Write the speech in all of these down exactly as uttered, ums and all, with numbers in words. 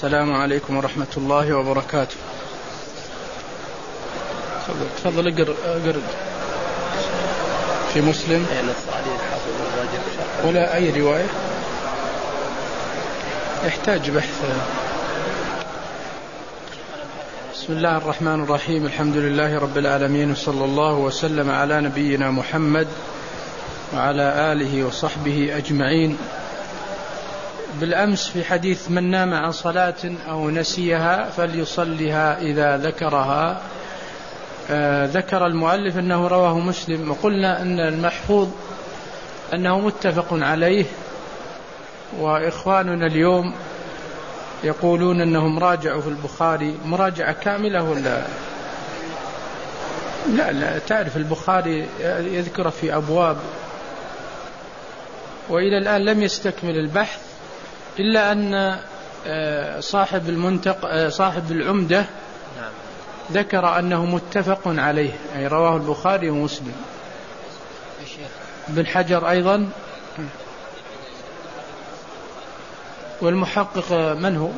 السلام عليكم ورحمة الله وبركاته. تفضل اقرأ اقرأ في مسلم ولا أي رواية يحتاج بحث. بسم الله الرحمن الرحيم، الحمد لله رب العالمين، وصلى الله وسلم على نبينا محمد وعلى آله وصحبه أجمعين. بالأمس في حديث من نام عن صلاة أو نسيها فليصلها إذا ذكرها، آه ذكر المؤلف أنه رواه مسلم، وقلنا أن المحفوظ أنه متفق عليه، وإخواننا اليوم يقولون أنهم راجعوا في البخاري مراجعة كاملة ولا لا؟ لا، تعرف البخاري يذكر في أبواب، وإلى الآن لم يستكمل البحث، إلا أن صاحب المنتق صاحب العمدة ذكر أنه متفق عليه، أي رواه البخاري ومسلم. ابن حجر أيضا، والمحقق من هو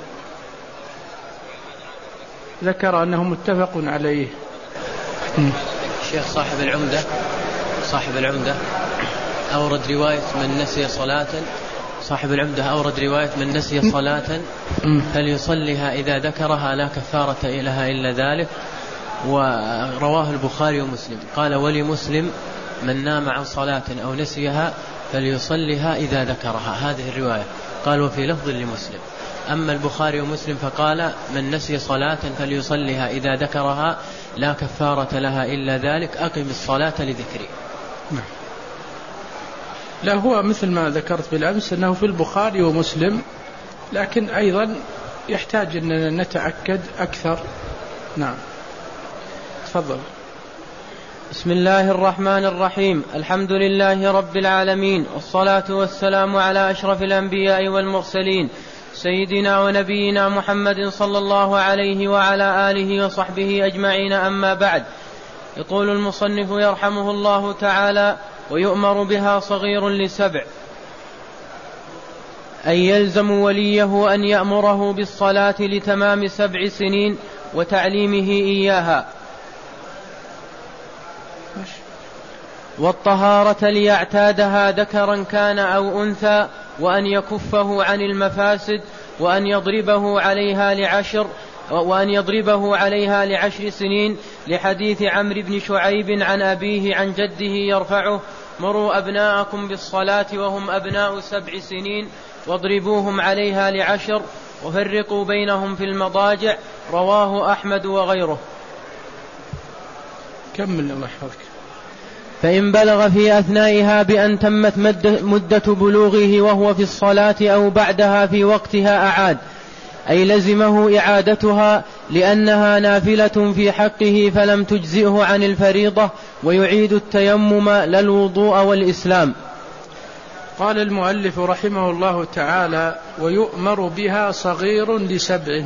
ذكر أنه متفق عليه. الشيخ صاحب العمدة صاحب العمدة أورد رواية من نسي صلاة صاحب العمدة أورد رواية من نسي صلاة فليصلها إذا ذكرها لا كفارة لها إلا ذلك، ورواه البخاري ومسلم. قال ولمسلم من نام عن صلاة أو نسيها فليصلها إذا ذكرها، هذه الرواية. قال وفي لفظ لمسلم. أما البخاري ومسلم فقال من نسي صلاة فليصلها إذا ذكرها لا كفارة لها إلا ذلك، أقم الصلاة لذكري. لا، هو مثل ما ذكرت بالأمس أنه في البخاري ومسلم، لكن أيضا يحتاج أن نتأكد أكثر. نعم، تفضل. بسم الله الرحمن الرحيم، الحمد لله رب العالمين، والصلاة والسلام على أشرف الأنبياء والمرسلين، سيدنا ونبينا محمد صلى الله عليه وعلى آله وصحبه أجمعين. أما بعد، يقول المصنف يرحمه الله تعالى: ويؤمر بها صغير لسبع، أي يلزم وليه أن يأمره بالصلاة لتمام سبع سنين وتعليمه إياها، والطهارة ليعتادها ذكرا كان أو أنثى، وأن يكفه عن المفاسد، وأن يضربه عليها لعشر وأن يضربه عليها لعشر سنين، لحديث عمرو بن شعيب عن أبيه عن جده يرفعه: مروا أبناءكم بالصلاة وهم أبناء سبع سنين واضربوهم عليها لعشر وفرقوا بينهم في المضاجع. رواه أحمد وغيره. كمل الله يحفظك. فإن بلغ في أثنائها بأن تمت مدة بلوغه وهو في الصلاة أو بعدها في وقتها أعاد، أي لزمه إعادتها لأنها نافلة في حقه فلم تجزئه عن الفريضة، ويعيد التيمم لا الوضوء والإسلام. قال المؤلف رحمه الله تعالى: ويؤمر بها صغير لسبع.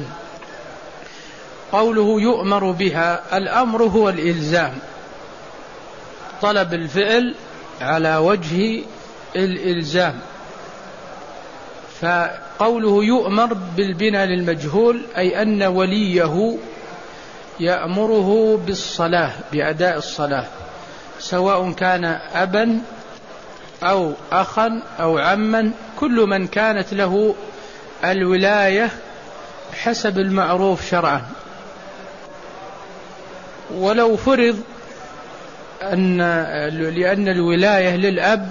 قوله يؤمر بها، الأمر هو الإلزام، طلب الفعل على وجه الإلزام. فقوله يؤمر بالبناء للمجهول، أي أن وليه يأمره بالصلاة، بأداء الصلاة، سواء كان أبا أو أخا أو عما، كل من كانت له الولاية حسب المعروف شرعا. ولو فرض أن لأن الولاية للأب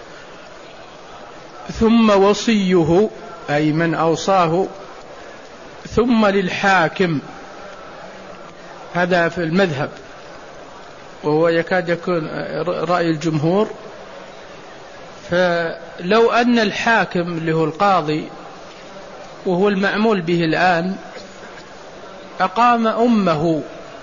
ثم وصيه، أي من أوصاه، ثم للحاكم، هذا في المذهب، وهو يكاد يكون رأي الجمهور. فلو أن الحاكم اللي هو القاضي وهو المعمول به الآن أقام أمه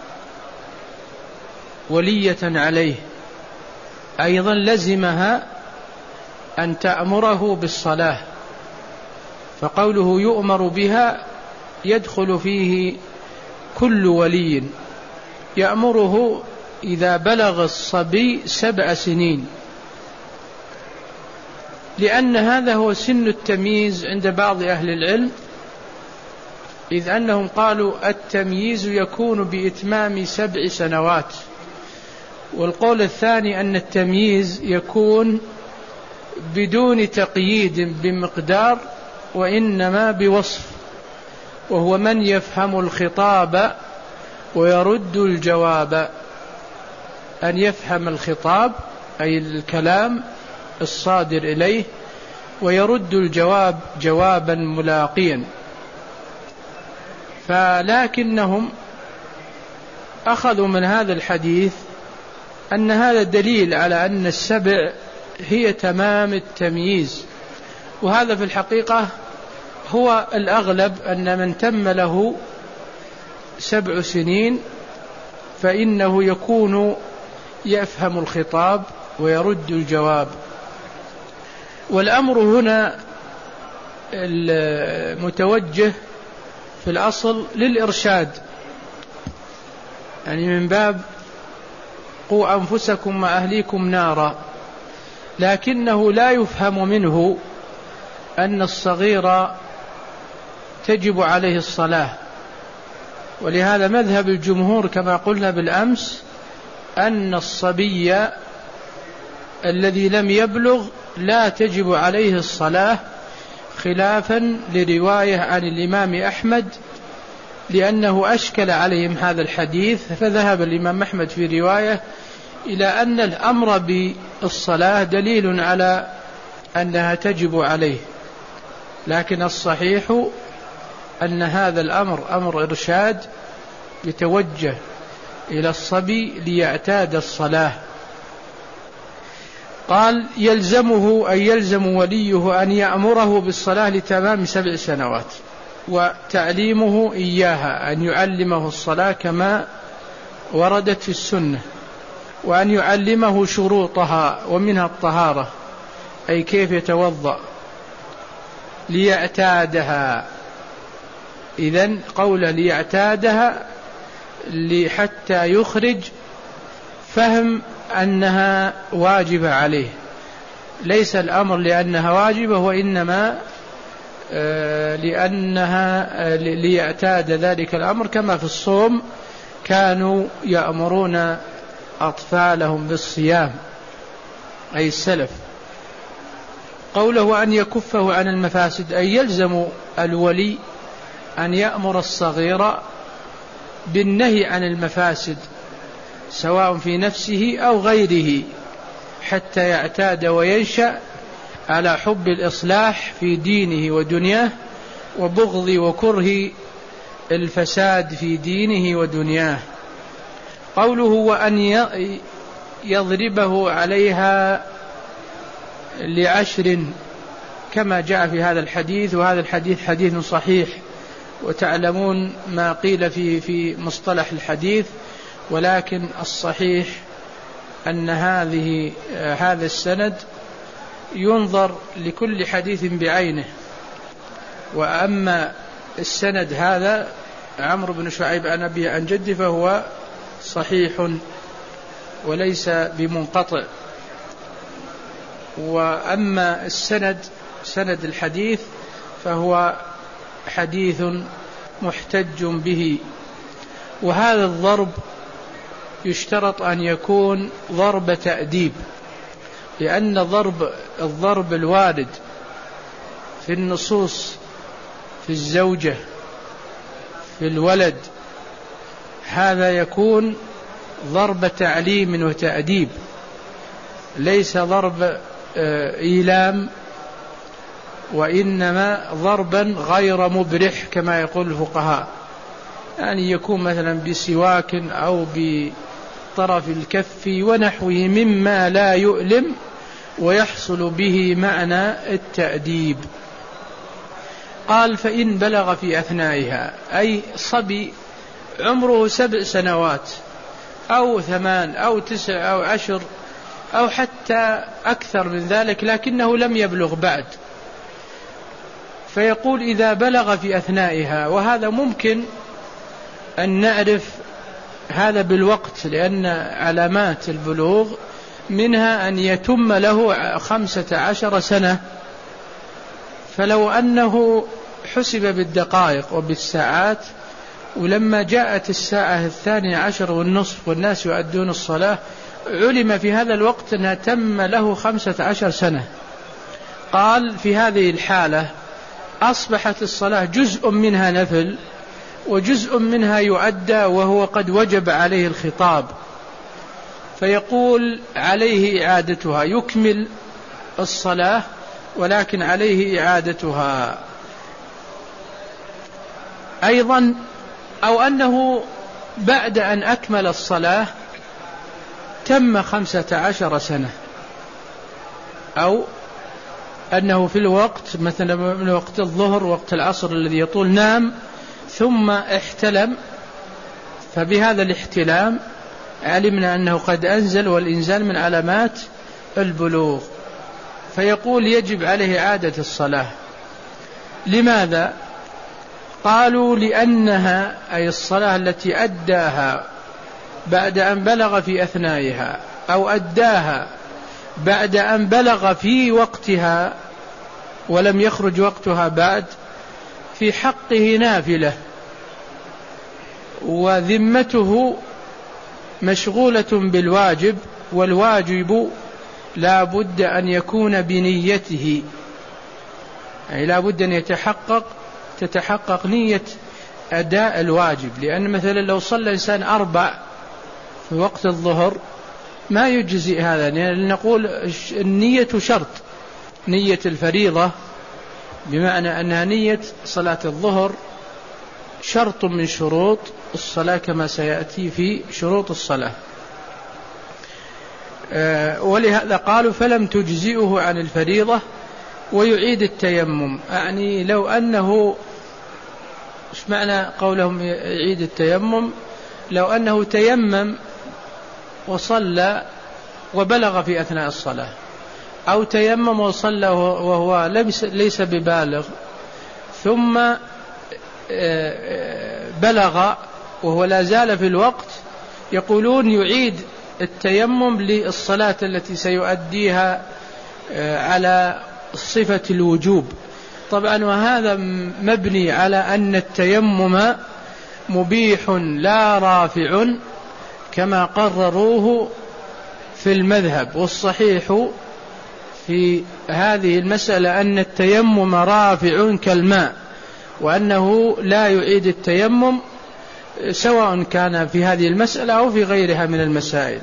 ولية عليه، أيضا لزمها أن تأمره بالصلاة. فقوله يؤمر بها يدخل فيه كل ولي، يأمره إذا بلغ الصبي سبع سنين، لأن هذا هو سن التمييز عند بعض أهل العلم، إذ أنهم قالوا التمييز يكون بإتمام سبع سنوات، والقول الثاني أن التمييز يكون بدون تقييد بمقدار وإنما بوصف، وهو من يفهم الخطاب ويرد الجواب. أن يفهم الخطاب أي الكلام الصادر إليه، ويرد الجواب جوابا ملاقيا. فلكنهم أخذوا من هذا الحديث أن هذا دليل على أن السبع هي تمام التمييز، وهذا في الحقيقة هو الأغلب، أن من تم له سبع سنين فإنه يكون يفهم الخطاب ويرد الجواب. والأمر هنا المتوجه في الأصل للإرشاد، يعني من باب قوا أنفسكم وأهليكم نارا، لكنه لا يفهم منه أن الصغير تجب عليه الصلاة. ولهذا مذهب الجمهور كما قلنا بالأمس أن الصبي الذي لم يبلغ لا تجب عليه الصلاة، خلافا لرواية عن الإمام أحمد، لأنه أشكل عليهم هذا الحديث، فذهب الإمام أحمد في رواية إلى أن الأمر بالصلاة دليل على أنها تجب عليه، لكن الصحيح أن هذا الأمر أمر إرشاد يتوجه إلى الصبي ليعتاد الصلاة. قال يلزمه أن يلزم وليه أن يأمره بالصلاة لتمام سبع سنوات، وتعليمه إياها، أن يعلمه الصلاة كما وردت في السنة، وأن يعلمه شروطها ومنها الطهارة، أي كيف يتوضأ ليعتادها. إذن قوله ليعتادها حتى يخرج فهم أنها واجبة عليه، ليس الأمر لأنها واجبة، وإنما لأنها ليعتاد ذلك الأمر، كما في الصوم كانوا يأمرون أطفالهم بالصيام أي السلف. قوله أن يكفه عن المفاسد، أي يلزم الولي أن يأمر الصغير بالنهي عن المفاسد سواء في نفسه أو غيره، حتى يعتاد وينشأ على حب الإصلاح في دينه ودنياه، وبغض وكره الفساد في دينه ودنياه. قوله وأن يضربه عليها لعشر، كما جاء في هذا الحديث، وهذا الحديث حديث صحيح، وتعلمون ما قيل في في مصطلح الحديث، ولكن الصحيح أن هذه هذا السند ينظر لكل حديث بعينه، وأما السند هذا عمرو بن شعيب عن أبيه عن جده فهو صحيح وليس بمنقطع. وأما السند سند الحديث فهو حديث محتج به. وهذا الضرب يشترط أن يكون ضرب تأديب، لأن ضرب الضرب الوارد في النصوص في الزوجة في الولد هذا يكون ضرب تعليم وتأديب، ليس ضرب إيلام، وإنما ضربا غير مبرح كما يقول الفقهاء، يعني يكون مثلا بسواك أو بطرف الكف ونحوه مما لا يؤلم ويحصل به معنى التأديب. قال فإن بلغ في أثنائها، أي صبي عمره سبع سنوات أو ثمان أو تسع أو عشر أو حتى أكثر من ذلك، لكنه لم يبلغ بعد، فيقول إذا بلغ في أثنائها. وهذا ممكن أن نعرف هذا بالوقت، لأن علامات البلوغ منها أن يتم له خمسة عشر سنة، فلو أنه حسب بالدقائق وبالساعات، ولما جاءت الساعة الثانية عشر والنصف والناس يؤدون الصلاة علم في هذا الوقت أنها تم له خمسة عشر سنة. قال في هذه الحالة أصبحت الصلاة جزء منها نفل وجزء منها يؤدى وهو قد وجب عليه الخطاب، فيقول عليه إعادتها، يكمل الصلاة ولكن عليه إعادتها. أيضا أو أنه بعد أن أكمل الصلاة تم خمسة عشر سنة، أو أنه في الوقت مثلا من وقت الظهر وقت العصر الذي يطول نام ثم احتلم، فبهذا الاحتلام علمنا أنه قد أنزل، والإنزال من علامات البلوغ، فيقول يجب عليه إعادة الصلاة. لماذا؟ قالوا لأنها أي الصلاة التي أداها بعد أن بلغ في أثنائها أو أداها بعد أن بلغ في وقتها ولم يخرج وقتها بعد، في حقه نافلة وذمته مشغولة بالواجب، والواجب لا بد أن يكون بنيته، يعني لا بد أن يتحقق تتحقق نية أداء الواجب. لأن مثلا لو صلى إنسان أربع في وقت الظهر ما يجزئ هذا، لأن نقول النية شرط، نية الفريضة بمعنى أنها نية صلاة الظهر شرط من شروط الصلاة كما سيأتي في شروط الصلاة. ولهذا قالوا فلم تجزئه عن الفريضة ويعيد التيمم. يعني لو أنه، إيش معنى قولهم يعيد التيمم؟ لو أنه تيمم وصلى وبلغ في أثناء الصلاة، أو تيمم وصلى وهو ليس ببالغ ثم بلغ وهو لا زال في الوقت، يقولون يعيد التيمم للصلاة التي سيؤديها على صفة الوجوب. طبعا وهذا مبني على أن التيمم مبيح لا رافع كما قرروه في المذهب، والصحيح في هذه المسألة أن التيمم رافع كالماء، وأنه لا يعيد التيمم سواء كان في هذه المسألة أو في غيرها من المسائل.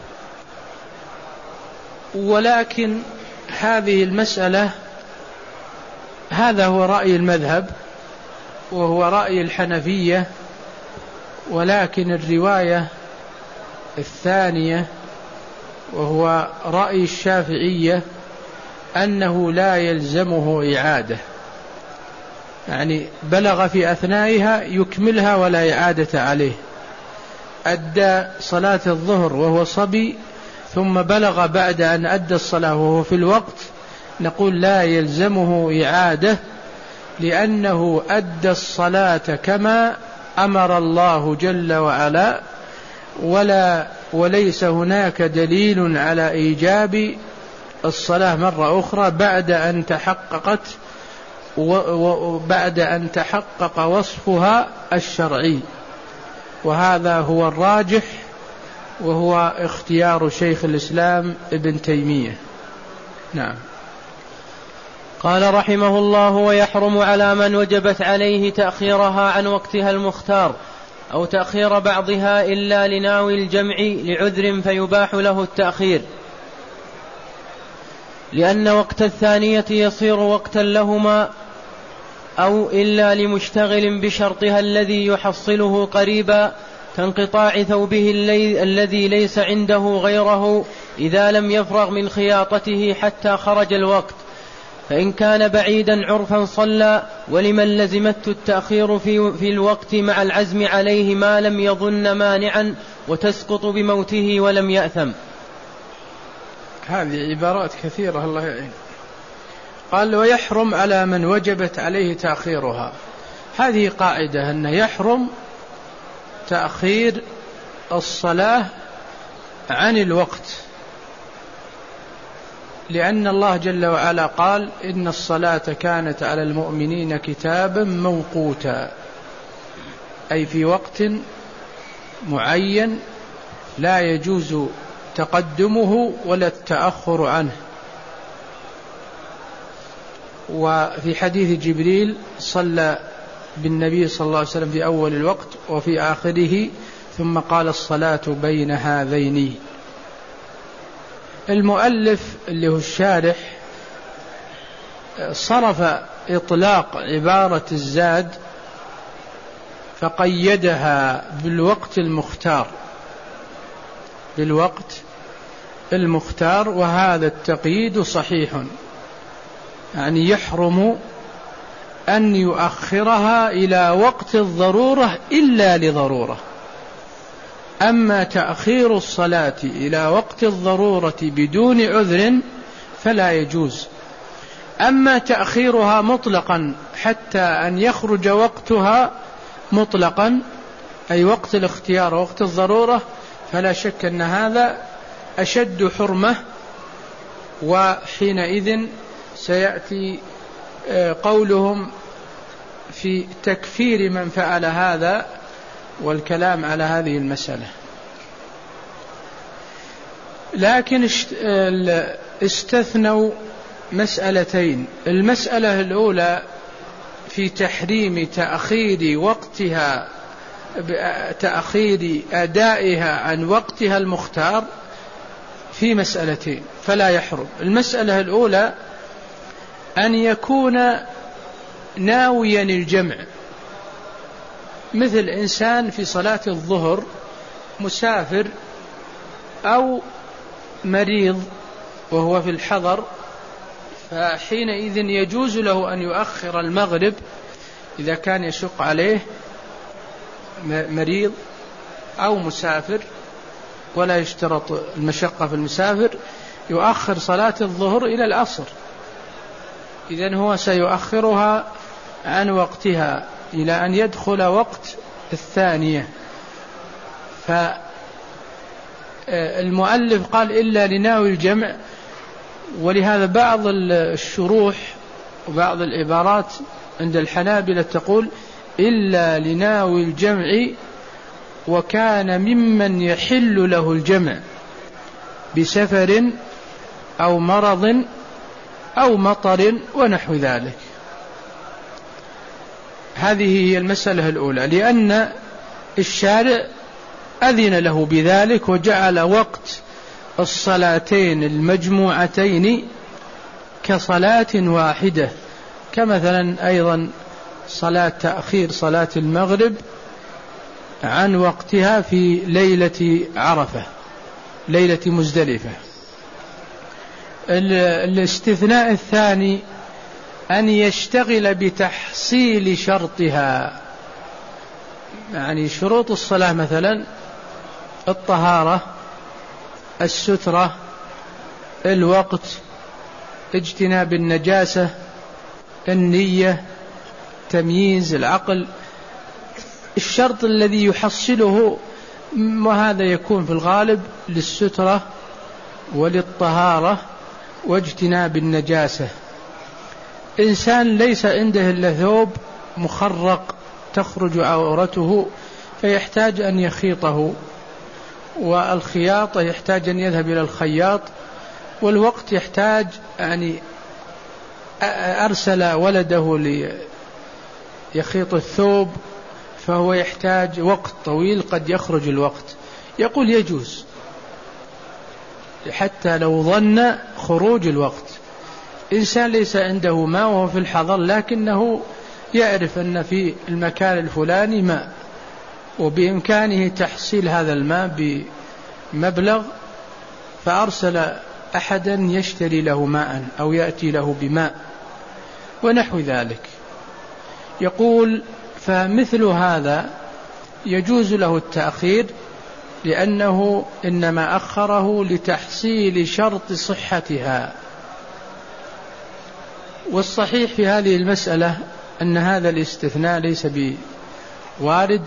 ولكن هذه المسألة هذا هو رأي المذهب وهو رأي الحنفية، ولكن الرواية الثانية وهو رأي الشافعية أنه لا يلزمه إعادة، يعني بلغ في أثنائها يكملها ولا إعادة عليه. أدى صلاة الظهر وهو صبي ثم بلغ بعد أن أدى الصلاة وهو في الوقت، نقول لا يلزمه إعادة، لأنه أدى الصلاة كما أمر الله جل وعلا، ولا وليس هناك دليل على إيجاب الصلاة مرة أخرى بعد أن تحققت وبعد أن تحقق وصفها الشرعي. وهذا هو الراجح وهو اختيار شيخ الإسلام ابن تيمية. نعم. قال رحمه الله: ويحرم على من وجبت عليه تأخيرها عن وقتها المختار أو تأخير بعضها إلا لناوي الجمع لعذر فيباح له التأخير، لأن وقت الثانية يصير وقتا لهما، أو إلا لمشتغل بشرطها الذي يحصله قريبا كانقطاع ثوبه الذي ليس عنده غيره إذا لم يفرغ من خياطته حتى خرج الوقت، فإن كان بعيدا عرفا صلى، ولمن لزمته التأخير في, في الوقت مع العزم عليه ما لم يظن مانعا وتسقط بموته ولم يأثم. هذه عبارات كثيرة الله يعين. قال: ويحرم على من وجبت عليه تأخيرها. هذه قاعدة أن يحرم تأخير الصلاة عن الوقت، لأن الله جل وعلا قال إن الصلاة كانت على المؤمنين كتابا موقوتا، أي في وقت معين لا يجوز تقدمه ولا التأخر عنه. وفي حديث جبريل صلى بالنبي صلى الله عليه وسلم في أول الوقت وفي آخره، ثم قال الصلاة بين هذين. المؤلف اللي هو الشارح صرف إطلاق عبارة الزاد فقيدها بالوقت المختار بالوقت المختار وهذا التقييد صحيح، يعني يحرم أن يؤخرها إلى وقت الضرورة إلا لضرورة. أما تأخير الصلاة إلى وقت الضرورة بدون عذر فلا يجوز. أما تأخيرها مطلقا حتى أن يخرج وقتها مطلقا، أي وقت الاختيار ووقت الضرورة، فلا شك أن هذا أشد حرمة. وحينئذ سيأتي قولهم في تكفير من فعل هذا والكلام على هذه المسألة. لكن استثنوا مسألتين. المسألة الأولى في تحريم تأخير وقتها تأخير أدائها عن وقتها المختار في مسألتين فلا يحرم. المسألة الأولى أن يكون ناويا الجمع، مثل إنسان في صلاة الظهر مسافر أو مريض وهو في الحضر، فحينئذ يجوز له أن يؤخر المغرب إذا كان يشق عليه مريض أو مسافر، ولا يشترط المشقة في المسافر، يؤخر صلاة الظهر إلى العصر، إذن هو سيؤخرها عن وقتها إلى أن يدخل وقت الثانية. فالمؤلف قال إلا لناوي الجمع، ولهذا بعض الشروح وبعض العبارات عند الحنابلة تقول إلا لناوي الجمع وكان ممن يحل له الجمع بسفر أو مرض أو مطر ونحو ذلك. هذه هي المسألة الأولى، لأن الشارع أذن له بذلك وجعل وقت الصلاتين المجموعتين كصلاة واحدة، كمثلا أيضا صلاة تأخير صلاة المغرب عن وقتها في ليلة عرفة، ليلة مزدلفة. الاستثناء الثاني أن يشتغل بتحصيل شرطها، يعني شروط الصلاة مثلا الطهارة، السترة، الوقت، اجتناب النجاسة، النية، تمييز، العقل، الشرط الذي يحصله، وهذا يكون في الغالب للسترة وللطهارة واجتناب النجاسة. إنسان ليس عنده إلا ثوب مخرق تخرج عورته فيحتاج أن يخيطه، والخياطة يحتاج أن يذهب إلى الخياط، والوقت يحتاج يعني أرسل ولده ليخيط الثوب، فهو يحتاج وقت طويل قد يخرج الوقت. يقول يجوز حتى لو ظن خروج الوقت. إنسان ليس عنده ماء وهو في الحضر، لكنه يعرف أن في المكان الفلاني ماء وبإمكانه تحصيل هذا الماء بمبلغ، فأرسل أحدا يشتري له ماء أو يأتي له بماء ونحو ذلك. يقول فمثل هذا يجوز له التأخير، لأنه إنما أخره لتحصيل شرط صحتها. والصحيح في هذه المسألة أن هذا الاستثناء ليس بوارد،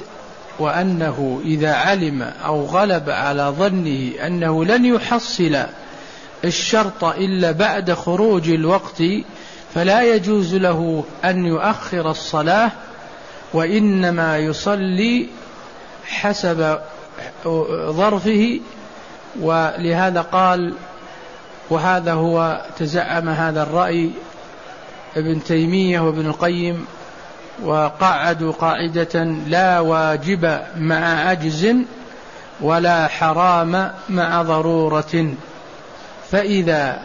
وأنه إذا علم أو غلب على ظنه أنه لن يحصل الشرط إلا بعد خروج الوقت فلا يجوز له أن يؤخر الصلاة، وإنما يصلي حسب ظرفه. ولهذا قال، وهذا هو تزعم هذا الرأي ابن تيمية وابن القيم، وقعدوا قاعدة: لا واجب مع عجز ولا حرام مع ضرورة. فإذا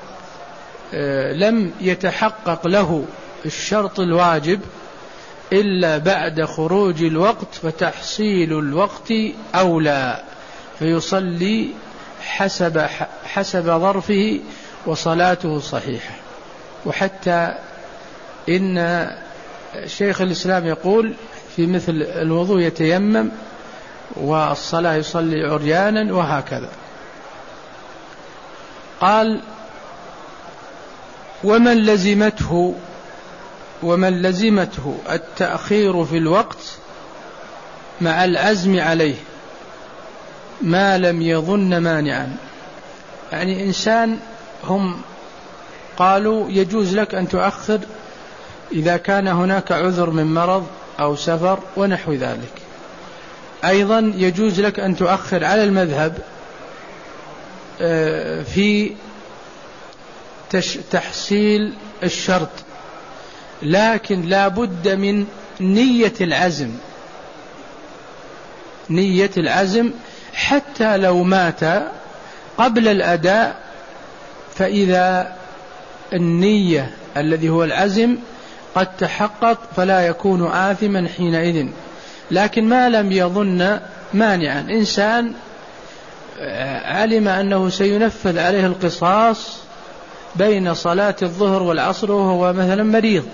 لم يتحقق له الشرط الواجب إلا بعد خروج الوقت فتحصيل الوقت أولى، فيصلي حسب حسب ظرفه وصلاته صحيحة. وحتى إن شيخ الإسلام يقول في مثل الوضوء يتيمم، والصلاة يصلي عريانا، وهكذا. قال: ومن لزمته ومن لزمته التأخير في الوقت مع العزم عليه ما لم يظن مانعا. يعني إنسان هم قالوا يجوز لك أن تؤخر إذا كان هناك عذر من مرض أو سفر ونحو ذلك. أيضا يجوز لك أن تؤخر على المذهب في تحصيل الشرط، لكن لا بد من نية العزم نية العزم حتى لو مات قبل الأداء، فإذا النية الذي هو العزم قد تحقق فلا يكون آثما حينئذ. لكن ما لم يظن مانعا، إنسان علم أنه سينفذ عليه القصاص بين صلاة الظهر والعصر وهو مثلا مريض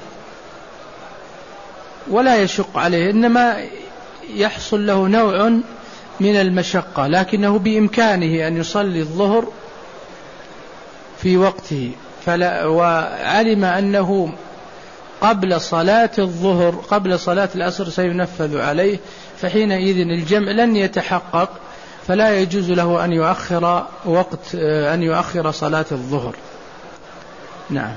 ولا يشق عليه، إنما يحصل له نوع من المشقة، لكنه بإمكانه أن يصلي الظهر في وقته، فلا وعلم أنه قبل صلاة الظهر قبل صلاة العصر سينفذ عليه، فحينئذ الجمع لن يتحقق، فلا يجوز له أن يؤخر وقت أن يؤخر صلاة الظهر. نعم.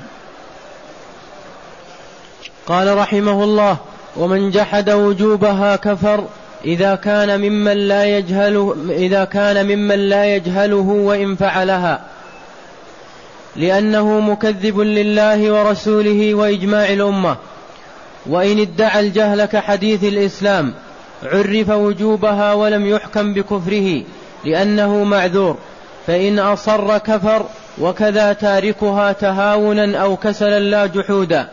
قال رحمه الله: ومن جحد وجوبها كفر إذا كان ممن لا يجهله إذا كان ممن لا يجهله وإن فعلها، لأنه مكذب لله ورسوله وإجماع الأمة. وإن ادعى الجهل كحديث الإسلام عرف وجوبها ولم يحكم بكفره لأنه معذور، فإن أصر كفر، وكذا تاركها تهاونا أو كسلا لا جحودا.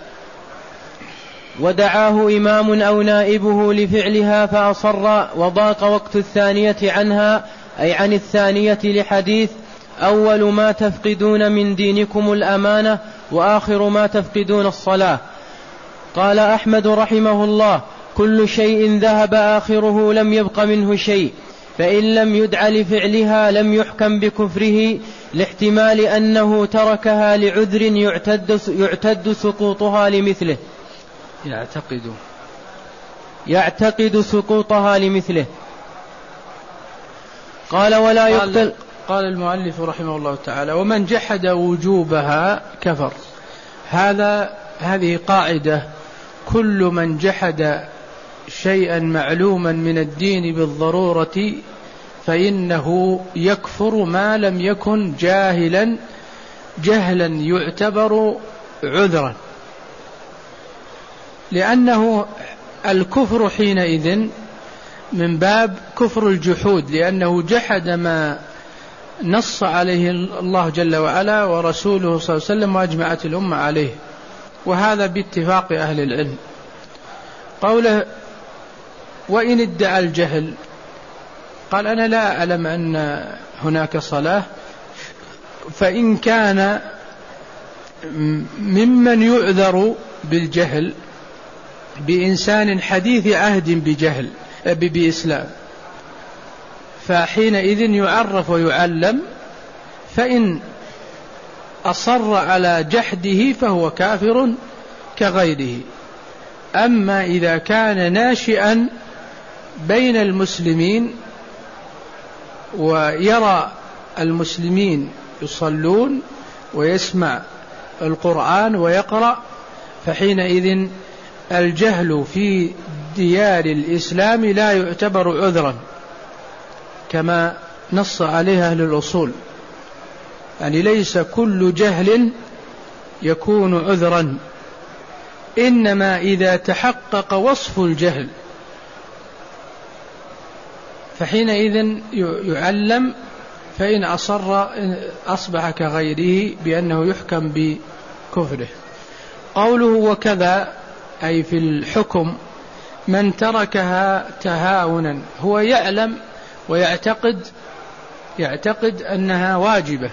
ودعاه إمام أو نائبه لفعلها فأصر وضاق وقت الثانية عنها، أي عن الثانية، لحديث: أول ما تفقدون من دينكم الأمانة، وآخر ما تفقدون الصلاة. قال أحمد رحمه الله: كل شيء ذهب آخره لم يبق منه شيء، فإن لم يدع لفعلها لم يحكم بكفره، لاحتمال أنه تركها لعذر يعتد, يعتد سقوطها لمثله يعتقد يعتقد سقوطها لمثله. قال: ولا يقتل. قال المؤلف رحمه الله تعالى: ومن جحد وجوبها كفر. هذا هذه قاعدة: كل من جحد شيئا معلوما من الدين بالضرورة فإنه يكفر ما لم يكن جاهلا جهلا يعتبر عذرا، لأنه الكفر حينئذ من باب كفر الجحود، لأنه جحد ما نص عليه الله جل وعلا ورسوله صلى الله عليه وسلم وأجمعت الأمة عليه، وهذا باتفاق أهل العلم. قوله: وإن ادعى الجهل، قال: أنا لا أعلم أن هناك صلاة، فإن كان ممن يعذر بالجهل بإنسان حديث عهد بجهل بإسلام فحينئذ يعرف ويعلم، فإن أصر على جحده فهو كافر كغيره. أما إذا كان ناشئا بين المسلمين ويرى المسلمين يصلون ويسمع القرآن ويقرأ، فحينئذ الجهل في ديار الإسلام لا يعتبر عذرا كما نص عليها أهل الأصول، يعني ليس كل جهل يكون عذرا، إنما إذا تحقق وصف الجهل فحينئذ يعلم، فإن أصر أصبح كغيره بأنه يحكم بكفره. قوله وكذا أي في الحكم من تركها تهاونا، هو يعلم ويعتقد يعتقد أنها واجبة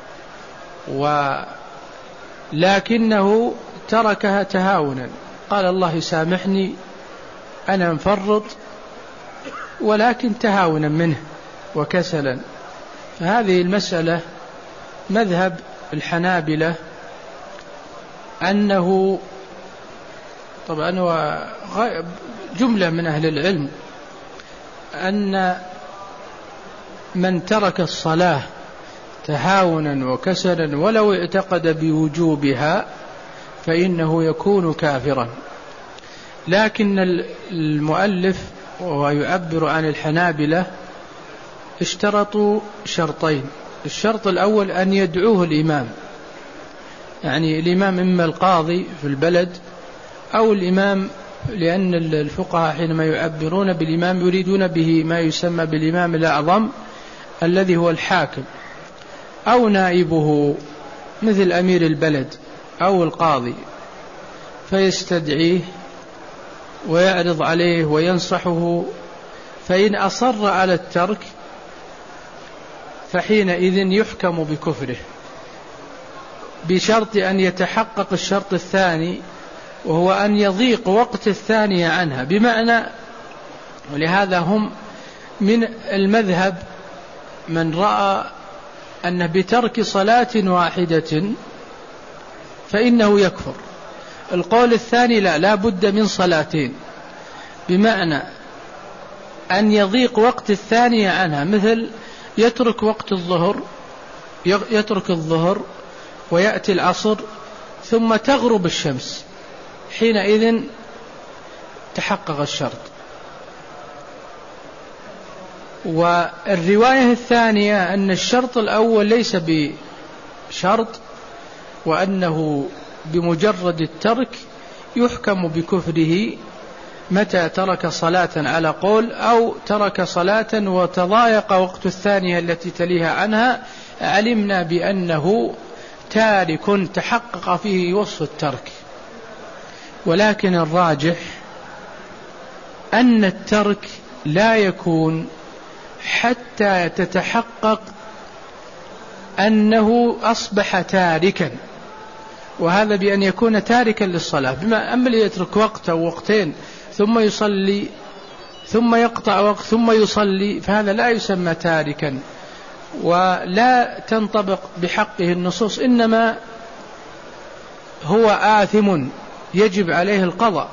ولكنه تركها تهاونا، قال الله سامحني أنا مفرط، ولكن تهاونا منه وكسلا. فهذه المسألة مذهب الحنابلة أنه طبعا جملة من أهل العلم أن من ترك الصلاة تهاونا وكسلا ولو اعتقد بوجوبها فإنه يكون كافرا. لكن المؤلف وهو يعبر عن الحنابلة اشترطوا شرطين. الشرط الأول أن يدعوه الإمام، يعني الإمام إما القاضي في البلد أو الإمام، لأن الفقهاء حينما يعبرون بالإمام يريدون به ما يسمى بالإمام الأعظم الذي هو الحاكم، أو نائبه مثل أمير البلد أو القاضي، فيستدعيه ويعرض عليه وينصحه، فإن أصر على الترك فحينئذ يحكم بكفره، بشرط أن يتحقق الشرط الثاني وهو أن يضيق وقت الثانية عنها. بمعنى، ولهذا هم من المذهب من رأى أن بترك صلاة واحدة فإنه يكفر. القول الثاني لا لا بد من صلاتين، بمعنى أن يضيق وقت الثانية عنها، مثل يترك وقت الظهر يترك الظهر ويأتي العصر ثم تغرب الشمس، حينئذ تحقق الشرط. والرواية الثانية أن الشرط الأول ليس بشرط، وأنه بمجرد الترك يحكم بكفره متى ترك صلاة على قول، أو ترك صلاة وتضايق وقت الثانية التي تليها عنها، علمنا بأنه تارك تحقق فيه وصف الترك. ولكن الراجح أن الترك لا يكون حتى تتحقق أنه أصبح تاركا، وهذا بأن يكون تاركا للصلاة. بما أما يترك وقت أو وقتين ثم يصلي ثم يقطع وقت ثم يصلي، فهذا لا يسمى تاركا ولا تنطبق بحقه النصوص، إنما هو آثم يجب عليه القضاء.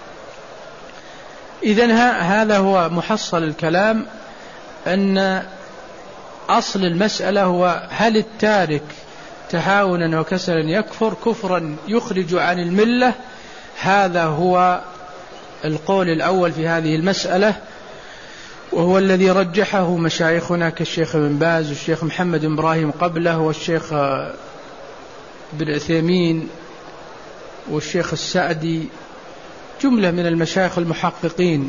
إذن هذا هو محصل الكلام، أن أصل المسألة هو هل التارك تهاونا وكسلا يكفر كفرا يخرج عن الملة. هذا هو القول الأول في هذه المسألة، وهو الذي رجحه مشايخنا كالشيخ ابن باز والشيخ محمد إبراهيم قبله والشيخ ابن عثيمين والشيخ السعدي، جملة من المشايخ المحققين.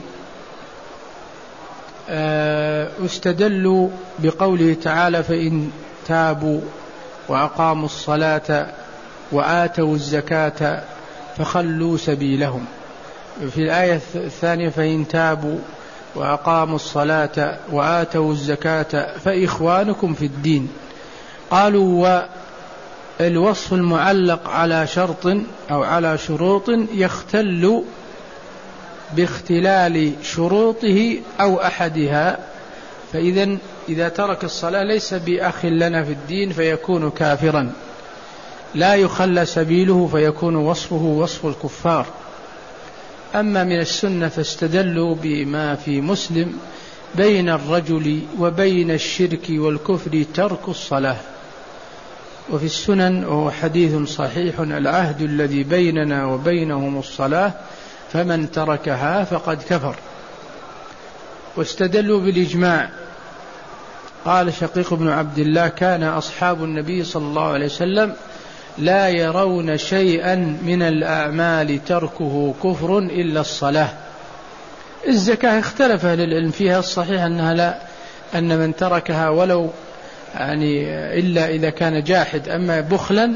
استدلوا بقوله تعالى فإن تابوا وأقاموا الصلاة وآتوا الزكاة فخلوا سبيلهم. في الآية الثانية فإن تابوا وأقاموا الصلاة وآتوا الزكاة فإخوانكم في الدين. قالوا والوصف المعلق على شرط أو على شروط يختل باختلال شروطه أو أحدها، فإذا إذا ترك الصلاة ليس بأخ لنا في الدين فيكون كافرا، لا يخلى سبيله فيكون وصفه وصف الكفار. أما من السنة فاستدلوا بما في مسلم بين الرجل وبين الشرك والكفر ترك الصلاة، وفي السنن وهو حديث صحيح: العهد الذي بيننا وبينهم الصلاة فمن تركها فقد كفر. واستدلوا بالإجماع. قال شقيق بن عبد الله: كان أصحاب النبي صلى الله عليه وسلم لا يرون شيئا من الأعمال تركه كفر إلا الصلاة. الزكاة اختلف أهل العلم فيها، الصحيح أنها لا، أن من تركها ولو يعني إلا إذا كان جاحد، أما بخلا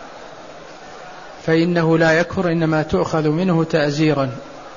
فإنه لا يكفر، إنما تؤخذ منه تأزيرا.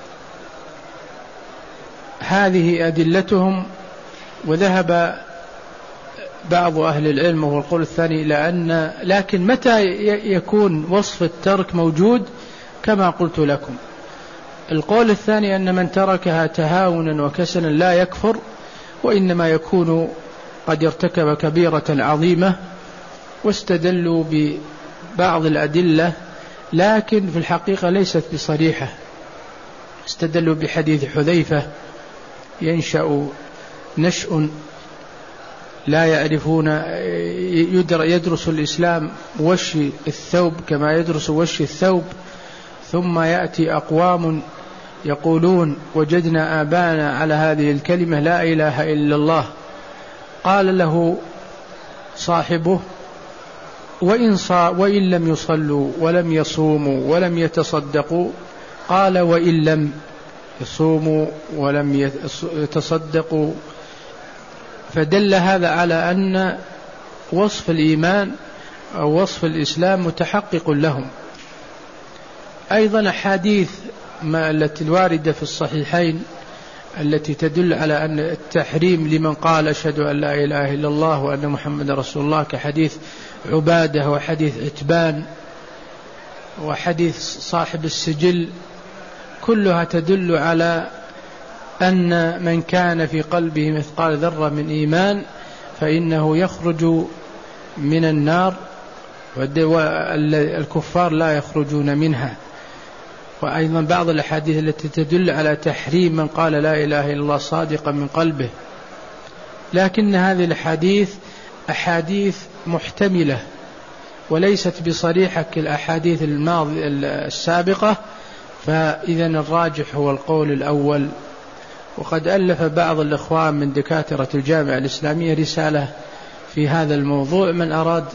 هذه أدلتهم. وذهب بعض أهل العلم وهو القول الثاني إلى أن لكن متى يكون وصف الترك موجود؟ كما قلت لكم، القول الثاني أن من تركها تهاونا وكسلا لا يكفر، وإنما يكون قد ارتكب كبيرة عظيمة. واستدلوا ببعض الأدلة لكن في الحقيقة ليست بصريحة. استدلوا بحديث حذيفة: ينشأ نشأ لا يعرفون، يدرس الإسلام وشي الثوب كما يدرس وشي الثوب، ثم يأتي أقوام يقولون: وجدنا آبانا على هذه الكلمة لا إله إلا الله. قال له صاحبه: وإن, وإن لم يصلوا ولم يصوموا ولم يتصدقوا؟ قال: وإن لم يصوموا ولم يتصدقوا. فدل هذا على أن وصف الإيمان أو وصف الإسلام متحقق لهم. أيضا أحاديث ما التي الواردة في الصحيحين التي تدل على أن التحريم لمن قال: أشهد أن لا إله إلا الله وأن محمد رسول الله، كحديث عبادة وحديث عتبان وحديث صاحب السجل، كلها تدل على أن من كان في قلبه مثقال ذرة من إيمان فإنه يخرج من النار، والكفار لا يخرجون منها. وأيضا بعض الأحاديث التي تدل على تحريم من قال لا إله إلا الله صادقا من قلبه. لكن هذه الأحاديث أحاديث محتملة وليست بصريحة كالأحاديث الماضية السابقة، فإذا الراجح هو القول الأول. وقد ألف بعض الإخوان من دكاترة الجامعة الإسلامية رسالة في هذا الموضوع، من أراد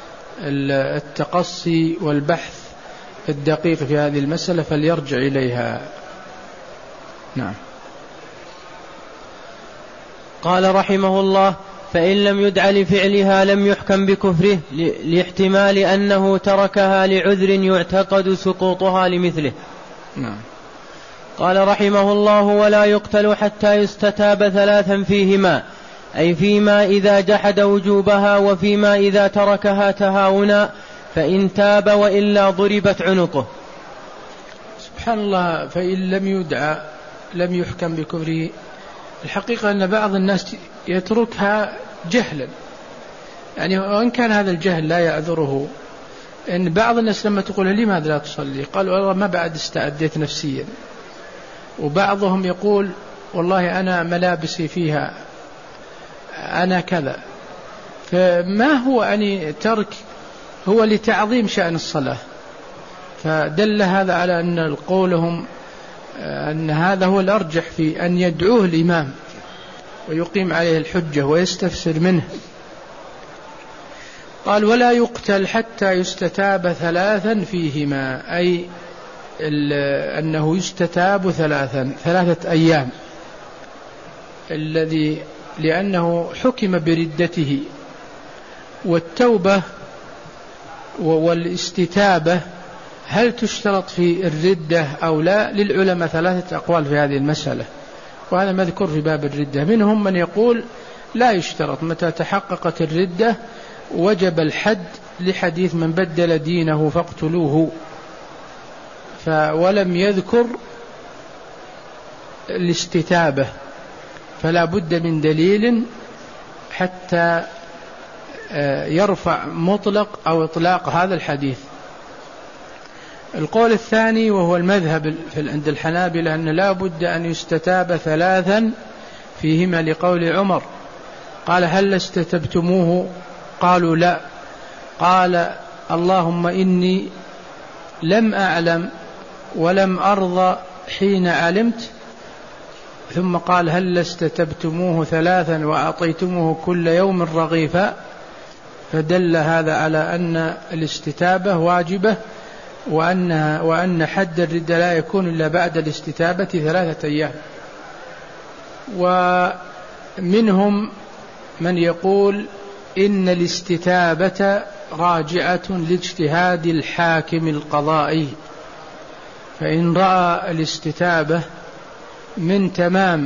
التقصي والبحث الدقيق في هذه المسألة فليرجع إليها. نعم. قال رحمه الله: فإن لم يدع لفعلها لم يحكم بكفره لاحتمال أنه تركها لعذر يعتقد سقوطها لمثله. نعم. قال رحمه الله: ولا يقتل حتى يستتاب ثلاثا فيهما، أي فيما إذا جحد وجوبها وفيما إذا تركها تهاونا، فإن تاب وإلا ضربت عنقه. سبحان الله. فإن لم يدع لم يحكم بكفره. الحقيقة أن بعض الناس يتركها جهلا، يعني وإن كان هذا الجهل لا يعذره. إن بعض الناس لما تقول: لماذا لا تصلي؟ قال: والله ما بعد استعديت نفسيا. وبعضهم يقول: والله أنا ملابسي فيها، أنا كذا. فما هو أن ترك هو لتعظيم شأن الصلاة. فدل هذا على أن قولهم أن هذا هو الأرجح في أن يدعوه الإمام ويقيم عليه الحجة ويستفسر منه. قال: ولا يقتل حتى يستتاب ثلاثا فيهما، أي أنه يستتاب ثلاثا ثلاثة أيام، الذي لأنه حكم بردته. والتوبة والاستتابة هل تشترط في الردة أو لا؟ للعلماء ثلاثة أقوال في هذه المسألة، وهذا مذكور في باب الردة. منهم من يقول لا يشترط، متى تحققت الردة وجب الحد، لحديث من بدل دينه فاقتلوه، ولم يذكر الاستتابة، فلا بد من دليل حتى يرفع مطلق أو إطلاق هذا الحديث. القول الثاني وهو المذهب عند الحنابلة أن لا بد أن يستتاب ثلاثا فيهما، لقول عمر: قال: هل استتبتموه؟ قالوا: لا. قال اللهم إني لم أعلم ولم أرضى حين علمت، ثم قال هل استتبتموه ثلاثا وأعطيتموه كل يوم رغيفا، فدل هذا على أن الاستتابة واجبة، وأن, وأن حد الردة لا يكون إلا بعد الاستتابة ثلاثة أيام. ومنهم من يقول إن الاستتابة راجعة لاجتهاد الحاكم القضائي، فإن رأى الاستتابة من تمام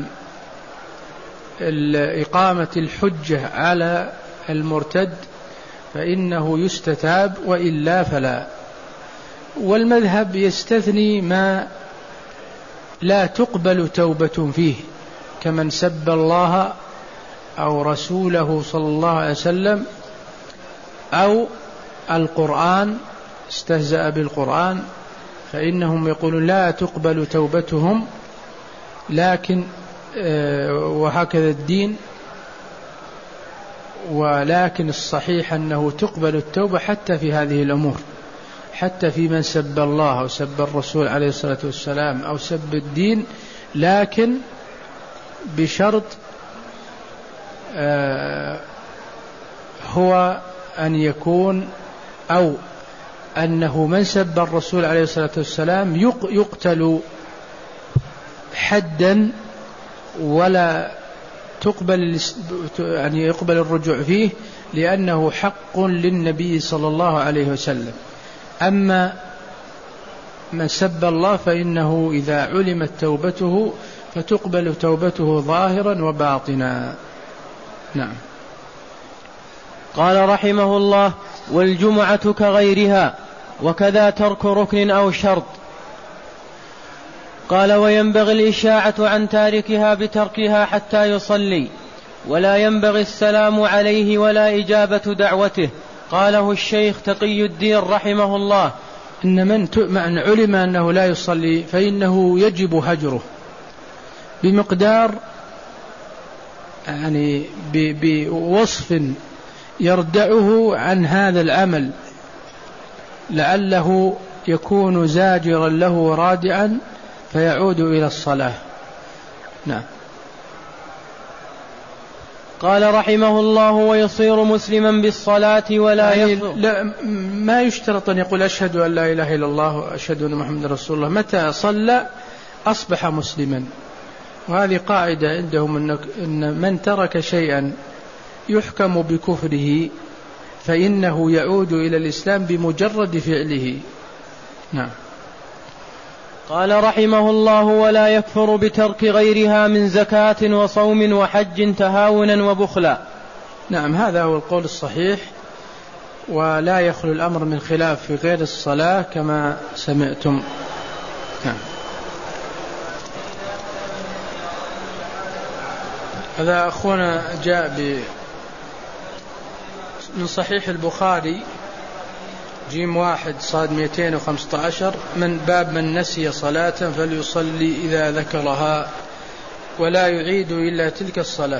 إقامة الحجة على المرتد فإنه يستتاب، وإلا فلا. والمذهب يستثني ما لا تقبل توبة فيه، كمن سب الله أو رسوله صلى الله عليه وسلم أو القرآن، استهزأ بالقرآن، فإنهم يقولون لا تقبل توبتهم، لكن وهكذا الدين. ولكن الصحيح أنه تقبل التوبة حتى في هذه الأمور، حتى في من سب الله أو سب الرسول عليه الصلاة والسلام أو سب الدين، لكن بشرط آه هو أن يكون أو أنه من سب الرسول عليه الصلاة والسلام يقتل حدا ولا تقبل أن يقبل الرجوع فيه، لأنه حق للنبي صلى الله عليه وسلم. أما من سب الله فإنه إذا علمت توبته فتقبل توبته ظاهرا وباطنا. نعم. قال رحمه الله: والجمعة كغيرها، وكذا ترك ركن أو شرط. قال: وينبغي الإشاعة عن تاركها بتركها حتى يصلي، ولا ينبغي السلام عليه ولا إجابة دعوته. قاله الشيخ تقي الدين رحمه الله: إن من, من علم أنه لا يصلي فإنه يجب هجره بمقدار، يعني بوصف يردعه عن هذا العمل، لعله يكون زاجرا له ورادعا فيعود إلى الصلاة. نعم. قال رحمه الله: ويصير مسلما بالصلاة ولا يعني يخلو. لا، ما يشترط أن يقول أشهد أن لا إله إلا الله وأشهد أن محمد رسول الله، متى صلى أصبح مسلما. وهذه قاعدة عندهم، إن من ترك شيئا يحكم بكفره فإنه يعود إلى الإسلام بمجرد فعله. نعم. قال رحمه الله: ولا يكفر بترك غيرها من زكاة وصوم وحج تهاونا وبخلا. نعم، هذا هو القول الصحيح، ولا يخلو الأمر من خلاف في غير الصلاة كما سمعتم. نعم. هذا أخونا جاء ب من صحيح البخاري جيم واحد صاد مئتين وخمسة عشر، من باب من نسي صلاة فليصلي إذا ذكرها ولا يعيد إلا تلك الصلاة.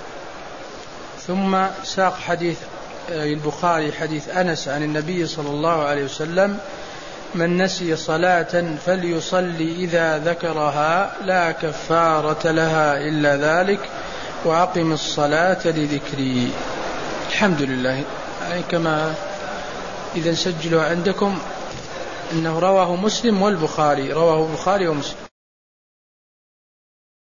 ثم ساق حديث البخاري حديث أنس عن النبي صلى الله عليه وسلم: من نسي صلاة فليصلي إذا ذكرها لا كفارة لها إلا ذلك وأقم الصلاة لذكري. الحمد لله. يعني كما إذا سجلوا عندكم أنه رواه مسلم والبخاري، رواه البخاري ومسلم.